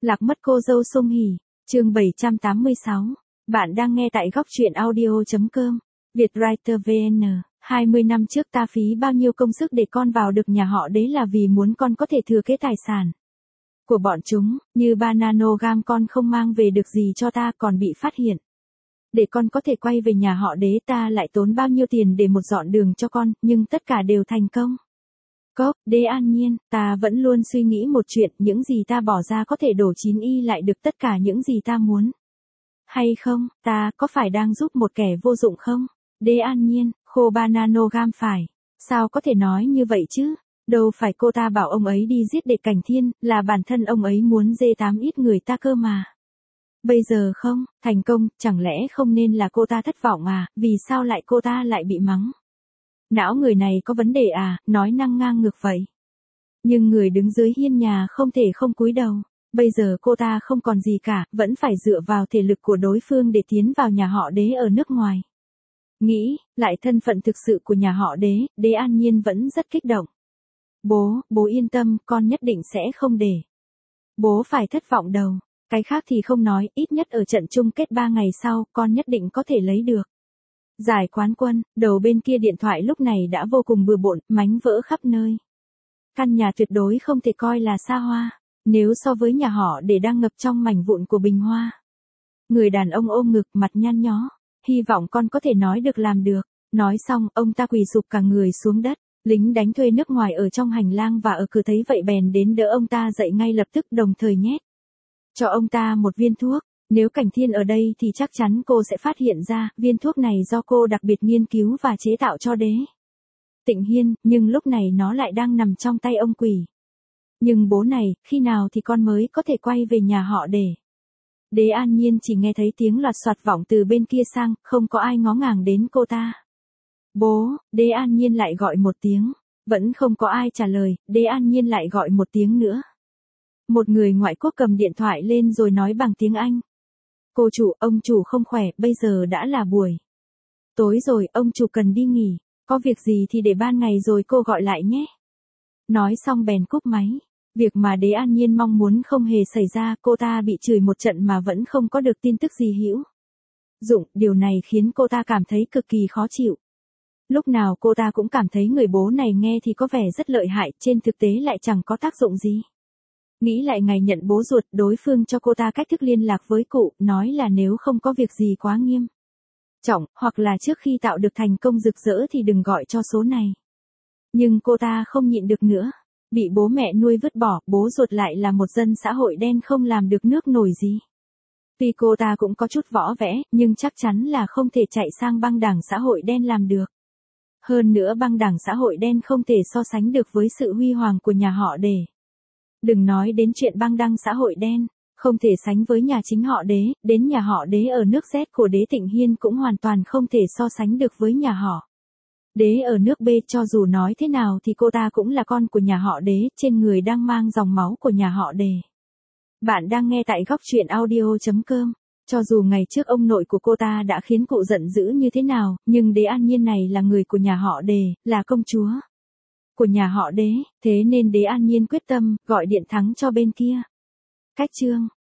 Lạc mất cô dâu Song Hỷ, chương 786. Bạn đang nghe tại góc truyện audio.com. Vietwriter VN. 20 năm trước ta phí bao nhiêu công sức để con vào được nhà họ Đế là vì muốn con có thể thừa kế tài sản của bọn chúng, như 3 nanogam con không mang về được gì cho ta còn bị phát hiện. Để con có thể quay về nhà họ Đế ta lại tốn bao nhiêu tiền để một dọn đường cho con, nhưng tất cả đều thành công. Cốc, Đế An Nhiên, ta vẫn luôn suy nghĩ một chuyện, những gì ta bỏ ra có thể đổ 9y lại được tất cả những gì ta muốn. Hay không, ta có phải đang giúp một kẻ vô dụng không? Đế An Nhiên, khô 3 nanogam phải. Sao có thể nói như vậy chứ? Đâu phải cô ta bảo ông ấy đi giết Địch Cảnh Thiên, là bản thân ông ấy muốn dê 8 ít người ta cơ mà. Bây giờ không, thành công, chẳng lẽ không nên là cô ta thất vọng à, vì sao lại cô ta lại bị mắng? Não người này có vấn đề à, nói năng ngang ngược vậy. Nhưng người đứng dưới hiên nhà không thể không cúi đầu. Bây giờ cô ta không còn gì cả, vẫn phải dựa vào thể lực của đối phương để tiến vào nhà họ Đế ở nước ngoài. Nghĩ, lại thân phận thực sự của nhà họ Đế, Đế An Nhiên vẫn rất kích động. Bố yên tâm, con nhất định sẽ không để bố phải thất vọng đâu. Cái khác thì không nói, ít nhất ở trận chung kết 3 ngày sau, con nhất định có thể lấy được giải quán quân. Đầu bên kia điện thoại lúc này đã vô cùng bừa bộn, mảnh vỡ khắp nơi. Căn nhà tuyệt đối không thể coi là xa hoa, nếu so với nhà họ Đế đang ngập trong mảnh vụn của bình hoa. Người đàn ông ôm ngực, mặt nhăn nhó, hy vọng con có thể nói được làm được. Nói xong, ông ta quỳ sụp cả người xuống đất. Lính đánh thuê nước ngoài ở trong hành lang và ở cửa thấy vậy bèn đến đỡ ông ta dậy ngay lập tức, đồng thời nhét cho ông ta một viên thuốc. Nếu Cảnh Thiên ở đây thì chắc chắn cô sẽ phát hiện ra, viên thuốc này do cô đặc biệt nghiên cứu và chế tạo cho Đế Tịnh Hiên, nhưng lúc này nó lại đang nằm trong tay ông quỷ. Nhưng bố này, khi nào thì con mới có thể quay về nhà họ Đế? Đế An Nhiên chỉ nghe thấy tiếng loạt soạt vọng từ bên kia sang, không có ai ngó ngàng đến cô ta. Bố, Đế An Nhiên lại gọi một tiếng. Vẫn không có ai trả lời, Đế An Nhiên lại gọi một tiếng nữa. Một người ngoại quốc cầm điện thoại lên rồi nói bằng tiếng Anh. Cô chủ, ông chủ không khỏe, bây giờ đã là buổi tối rồi, ông chủ cần đi nghỉ. Có việc gì thì để ban ngày rồi cô gọi lại nhé. Nói xong bèn cúp máy. Việc mà Đế An Nhiên mong muốn không hề xảy ra, cô ta bị chửi một trận mà vẫn không có được tin tức gì hữu dụng, điều này khiến cô ta cảm thấy cực kỳ khó chịu. Lúc nào cô ta cũng cảm thấy người bố này nghe thì có vẻ rất lợi hại, trên thực tế lại chẳng có tác dụng gì. Nghĩ lại ngày nhận bố ruột, đối phương cho cô ta cách thức liên lạc với cụ, nói là nếu không có việc gì quá nghiêm trọng, hoặc là trước khi tạo được thành công rực rỡ thì đừng gọi cho số này. Nhưng cô ta không nhịn được nữa. Bị bố mẹ nuôi vứt bỏ, bố ruột lại là một dân xã hội đen không làm được nước nổi gì. Tuy cô ta cũng có chút võ vẽ, nhưng chắc chắn là không thể chạy sang băng đảng xã hội đen làm được. Hơn nữa băng đảng xã hội đen không thể so sánh được với sự huy hoàng của nhà họ Đế. Đừng nói đến chuyện băng đảng xã hội đen, không thể sánh với nhà chính họ Đế, đến nhà họ Đế ở nước Z của Đế Tịnh Hiên cũng hoàn toàn không thể so sánh được với nhà họ Đế ở nước B. Cho dù nói thế nào thì cô ta cũng là con của nhà họ Đế, trên người đang mang dòng máu của nhà họ Đế. Bạn đang nghe tại góc truyện audio.com. Cho dù ngày trước ông nội của cô ta đã khiến cụ giận dữ như thế nào, nhưng Đế An Nhiên này là người của nhà họ Đế, là công chúa của nhà họ Đế, thế nên Đế An Nhiên quyết tâm gọi điện thắng cho bên kia. Cách chương